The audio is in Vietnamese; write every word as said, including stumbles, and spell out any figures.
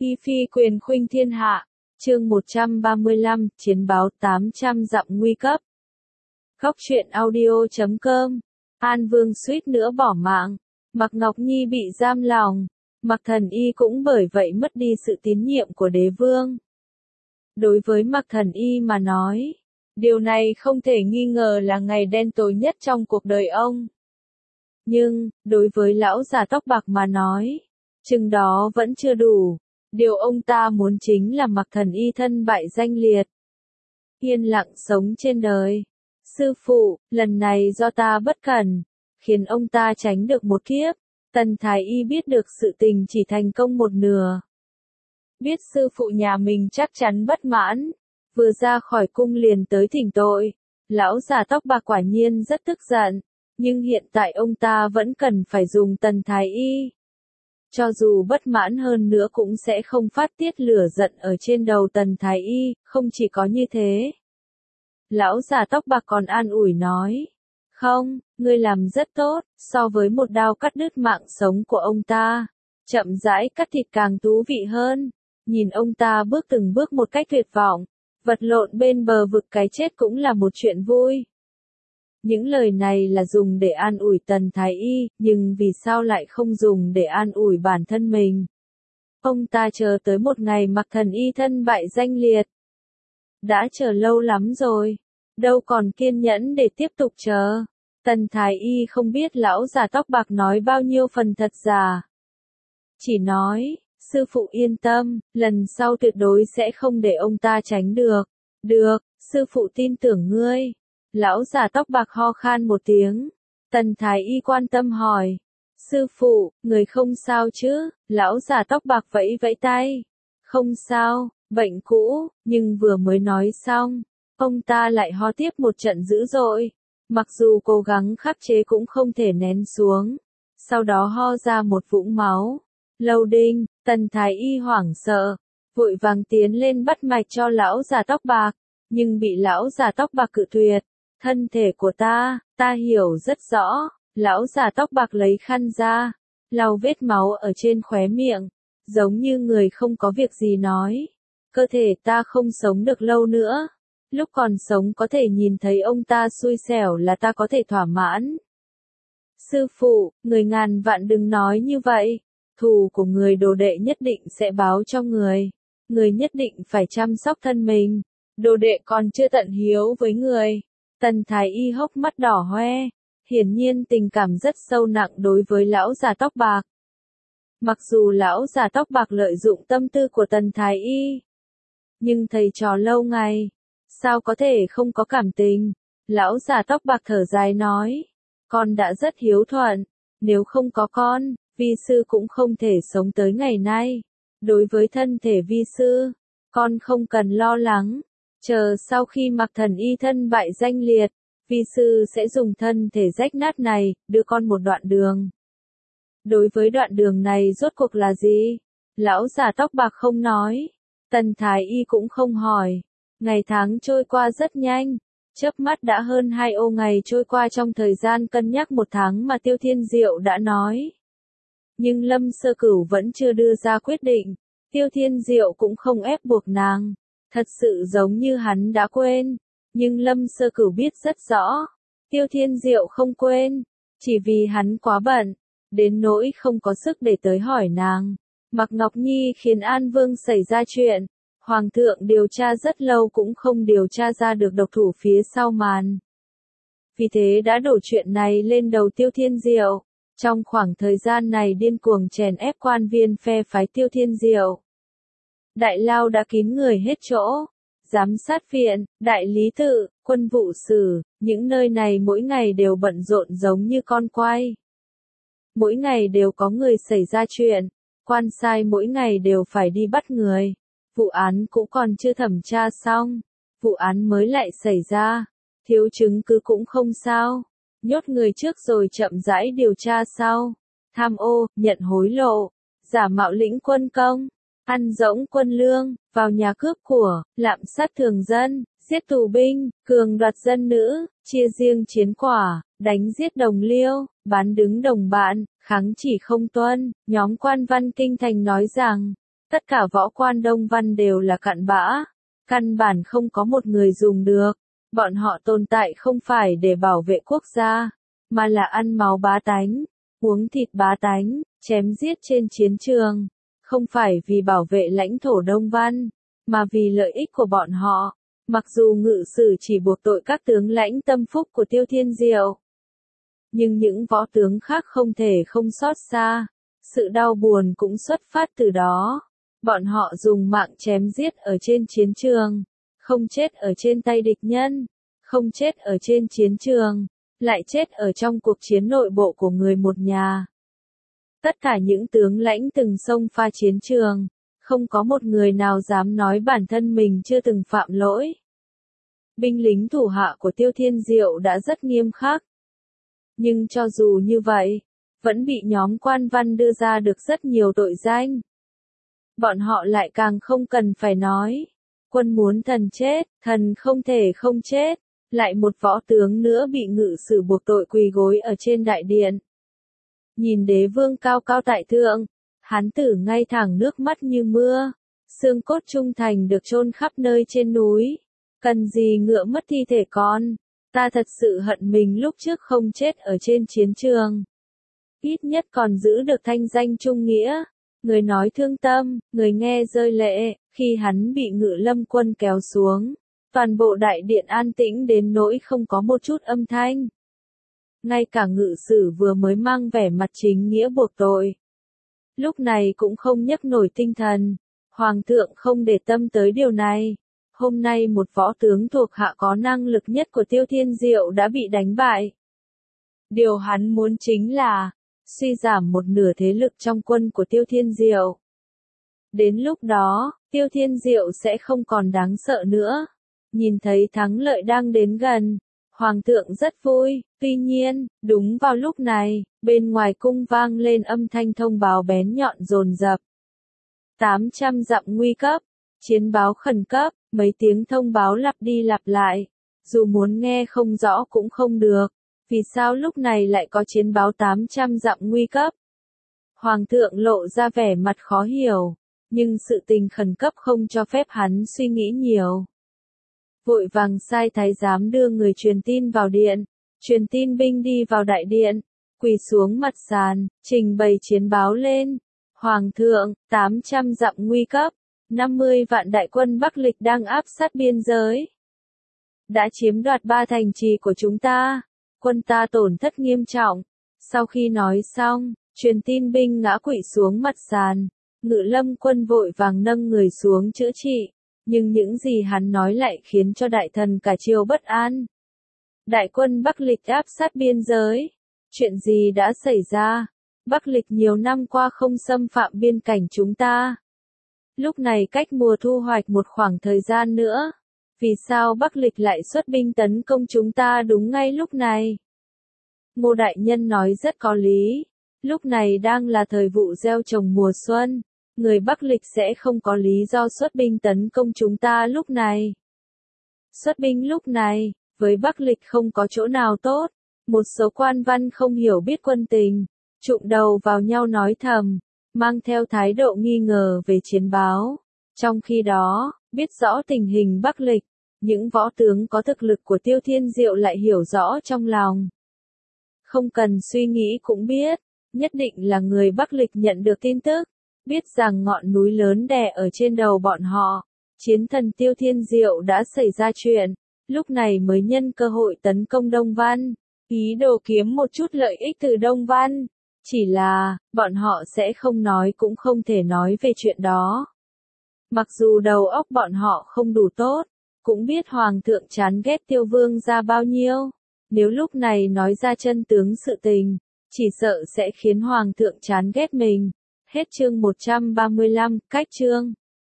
Hi Phi quyền khuynh thiên hạ, chương một trăm ba mươi lăm, chiến báo tám trăm dặm nguy cấp. Góc truyện audio chấm com, An Vương suýt nữa bỏ mạng, Mạc Ngọc Nhi bị giam lòng, Mạc Thần Y cũng bởi vậy mất đi sự tín nhiệm của đế vương. Đối với Mạc Thần Y mà nói, điều này không thể nghi ngờ là ngày đen tối nhất trong cuộc đời ông. Nhưng, đối với lão già tóc bạc mà nói, chừng đó vẫn chưa đủ. Điều ông ta muốn chính là Mạc Thần Y thân bại danh liệt, yên lặng sống trên đời. Sư phụ, lần này do ta bất cẩn, khiến ông ta tránh được một kiếp. Tần Thái Y biết được sự tình chỉ thành công một nửa. Biết sư phụ nhà mình chắc chắn bất mãn, vừa ra khỏi cung liền tới thỉnh tội. Lão già tóc bạc quả nhiên rất tức giận, nhưng hiện tại ông ta vẫn cần phải dùng Tần Thái Y. Cho dù bất mãn hơn nữa cũng sẽ không phát tiết lửa giận ở trên đầu Tần Thái Y, không chỉ có như thế. Lão già tóc bạc còn an ủi nói, không, ngươi làm rất tốt, so với một đao cắt đứt mạng sống của ông ta, chậm rãi cắt thịt càng thú vị hơn. Nhìn ông ta bước từng bước một cách tuyệt vọng, vật lộn bên bờ vực cái chết cũng là một chuyện vui. Những lời này là dùng để an ủi Tần Thái Y, nhưng vì sao lại không dùng để an ủi bản thân mình? Ông ta chờ tới một ngày Mạc Thần Y thân bại danh liệt. Đã chờ lâu lắm rồi, đâu còn kiên nhẫn để tiếp tục chờ. Tần Thái Y không biết lão già tóc bạc nói bao nhiêu phần thật giả. Chỉ nói, sư phụ yên tâm, lần sau tuyệt đối sẽ không để ông ta tránh được. Được, sư phụ tin tưởng ngươi. Lão già tóc bạc ho khan một tiếng. Tần Thái Y quan tâm hỏi. Sư phụ, người không sao chứ? Lão già tóc bạc vẫy vẫy tay. Không sao, bệnh cũ, nhưng vừa mới nói xong, ông ta lại ho tiếp một trận dữ dội. Mặc dù cố gắng khắc chế cũng không thể nén xuống. Sau đó ho ra một vũng máu. Lâu Đinh, Tần Thái Y hoảng sợ, vội vàng tiến lên bắt mạch cho lão già tóc bạc, nhưng bị lão già tóc bạc cự tuyệt. Thân thể của ta, ta hiểu rất rõ. Lão già tóc bạc lấy khăn ra, lau vết máu ở trên khóe miệng, giống như người không có việc gì nói. Cơ thể ta không sống được lâu nữa. Lúc còn sống có thể nhìn thấy ông ta xui xẻo là ta có thể thỏa mãn. Sư phụ, người ngàn vạn đừng nói như vậy. Thù của người đồ đệ nhất định sẽ báo cho người. Người nhất định phải chăm sóc thân mình. Đồ đệ còn chưa tận hiếu với người. Tần Thái Y hốc mắt đỏ hoe, hiển nhiên tình cảm rất sâu nặng đối với lão già tóc bạc. Mặc dù lão già tóc bạc lợi dụng tâm tư của Tần Thái Y, nhưng thầy trò lâu ngày, sao có thể không có cảm tình? Lão già tóc bạc thở dài nói, con đã rất hiếu thuận, nếu không có con, vi sư cũng không thể sống tới ngày nay. Đối với thân thể vi sư, con không cần lo lắng. Chờ sau khi Mạc Thần Y thân bại danh liệt, vi sư sẽ dùng thân thể rách nát này, đưa con một đoạn đường. Đối với đoạn đường này rốt cuộc là gì? Lão già tóc bạc không nói. Tần Thái Y cũng không hỏi. Ngày tháng trôi qua rất nhanh. Chớp mắt đã hơn hai ô ngày trôi qua trong thời gian cân nhắc một tháng mà Tiêu Thiên Diệu đã nói. Nhưng Lâm Sơ Cửu vẫn chưa đưa ra quyết định. Tiêu Thiên Diệu cũng không ép buộc nàng. Thật sự giống như hắn đã quên, nhưng Lâm Sơ Cửu biết rất rõ, Tiêu Thiên Diệu không quên, chỉ vì hắn quá bận, đến nỗi không có sức để tới hỏi nàng. Mạc Ngọc Nhi khiến An Vương xảy ra chuyện, Hoàng thượng điều tra rất lâu cũng không điều tra ra được độc thủ phía sau màn. Vì thế đã đổ chuyện này lên đầu Tiêu Thiên Diệu, trong khoảng thời gian này điên cuồng chèn ép quan viên phe phái Tiêu Thiên Diệu. Đại lao đã kín người hết chỗ, giám sát viện, đại lý tự, quân vụ sử, những nơi này mỗi ngày đều bận rộn giống như con quay. Mỗi ngày đều có người xảy ra chuyện, quan sai mỗi ngày đều phải đi bắt người. Vụ án cũng còn chưa thẩm tra xong, vụ án mới lại xảy ra, thiếu chứng cứ cũng không sao, nhốt người trước rồi chậm rãi điều tra sau. Tham ô, nhận hối lộ, giả mạo lĩnh quân công, ăn rỗng quân lương, vào nhà cướp của, lạm sát thường dân, giết tù binh, cường đoạt dân nữ, chia riêng chiến quả, đánh giết đồng liêu, bán đứng đồng bạn, kháng chỉ không tuân. Nhóm quan văn kinh thành nói rằng, Tất cả võ quan Đông Văn đều là cặn bã, căn bản không có một người dùng được. Bọn họ tồn tại không phải để bảo vệ quốc gia, mà là ăn máu bá tánh, uống thịt bá tánh, chém giết trên chiến trường. Không phải vì bảo vệ lãnh thổ Đông Văn, mà vì lợi ích của bọn họ. Mặc dù ngự sử chỉ buộc tội các tướng lãnh tâm phúc của Tiêu Thiên Diệu, nhưng những võ tướng khác không thể không xót xa. Sự đau buồn cũng xuất phát từ đó. Bọn họ dùng mạng chém giết ở trên chiến trường, không chết ở trên tay địch nhân, không chết ở trên chiến trường, lại chết ở trong cuộc chiến nội bộ của người một nhà. Tất cả những tướng lãnh từng xông pha chiến trường, không có một người nào dám nói bản thân mình chưa từng phạm lỗi. Binh lính thủ hạ của Tiêu Thiên Diệu đã rất nghiêm khắc. Nhưng cho dù như vậy, vẫn bị nhóm quan văn đưa ra được rất nhiều tội danh. Bọn họ lại càng không cần phải nói. Quân muốn thần chết, thần không thể không chết. Lại một võ tướng nữa bị ngự sử buộc tội quỳ gối ở trên đại điện. Nhìn đế vương cao cao tại thượng, hán tử ngay thẳng nước mắt như mưa. Xương cốt trung thành được chôn khắp nơi trên núi. Cần gì ngựa mất thi thể con. Ta thật sự hận mình lúc trước không chết ở trên chiến trường. Ít nhất còn giữ được thanh danh trung nghĩa. Người nói thương tâm, người nghe rơi lệ. Khi hắn bị Ngự Lâm quân kéo xuống, toàn bộ đại điện an tĩnh đến nỗi không có một chút âm thanh. Ngay cả ngự sử vừa mới mang vẻ mặt chính nghĩa buộc tội, lúc này cũng không nhấc nổi tinh thần. Hoàng thượng không để tâm tới điều này. Hôm nay một võ tướng thuộc hạ có năng lực nhất của Tiêu Thiên Diệu đã bị đánh bại. Điều hắn muốn chính là suy giảm một nửa thế lực trong quân của Tiêu Thiên Diệu. Đến lúc đó, Tiêu Thiên Diệu sẽ không còn đáng sợ nữa. Nhìn thấy thắng lợi đang đến gần, Hoàng thượng rất vui. Tuy nhiên, đúng vào lúc này, bên ngoài cung vang lên âm thanh thông báo bén nhọn dồn dập. tám trăm dặm nguy cấp, chiến báo khẩn cấp, mấy tiếng thông báo lặp đi lặp lại. Dù muốn nghe không rõ cũng không được. Vì sao lúc này lại có chiến báo tám trăm dặm nguy cấp? Hoàng thượng lộ ra vẻ mặt khó hiểu, nhưng sự tình khẩn cấp không cho phép hắn suy nghĩ nhiều. Vội vàng sai thái giám đưa người truyền tin vào điện, truyền tin binh đi vào đại điện, quỳ xuống mặt sàn, trình bày chiến báo lên. Hoàng thượng, tám trăm dặm nguy cấp, năm mươi vạn đại quân Bắc Lịch đang áp sát biên giới. Đã chiếm đoạt ba thành trì của chúng ta. Quân ta tổn thất nghiêm trọng. Sau khi nói xong, truyền tin binh ngã quỵ xuống mặt sàn. Ngự Lâm quân vội vàng nâng người xuống chữa trị. Nhưng những gì hắn nói lại khiến cho đại thần cả triều bất an. Đại quân Bắc Lịch áp sát biên giới. Chuyện gì đã xảy ra? Bắc Lịch nhiều năm qua không xâm phạm biên cảnh chúng ta. Lúc này cách mùa thu hoạch một khoảng thời gian nữa. Vì sao Bắc Lịch lại xuất binh tấn công chúng ta đúng ngay lúc này? Ngô đại nhân nói rất có lý. Lúc này đang là thời vụ gieo trồng mùa xuân. Người Bắc Lịch sẽ không có lý do xuất binh tấn công chúng ta lúc này. Xuất binh lúc này, với Bắc Lịch không có chỗ nào tốt. Một số quan văn không hiểu biết quân tình, trụm đầu vào nhau nói thầm, mang theo thái độ nghi ngờ về chiến báo. Trong khi đó, biết rõ tình hình Bắc Lịch, những võ tướng có thực lực của Tiêu Thiên Diệu lại hiểu rõ trong lòng. Không cần suy nghĩ cũng biết, nhất định là người Bắc Lịch nhận được tin tức, biết rằng ngọn núi lớn đè ở trên đầu bọn họ. Chiến thần Tiêu Thiên Diệu đã xảy ra chuyện, lúc này mới nhân cơ hội tấn công Đông Văn, ý đồ kiếm một chút lợi ích từ Đông Văn. Chỉ là, bọn họ sẽ không nói cũng không thể nói về chuyện đó. Mặc dù đầu óc bọn họ không đủ tốt, cũng biết Hoàng thượng chán ghét Tiêu Vương ra bao nhiêu. Nếu lúc này nói ra chân tướng sự tình, chỉ sợ sẽ khiến Hoàng thượng chán ghét mình. Hết chương một trăm ba mươi lăm, cách chương.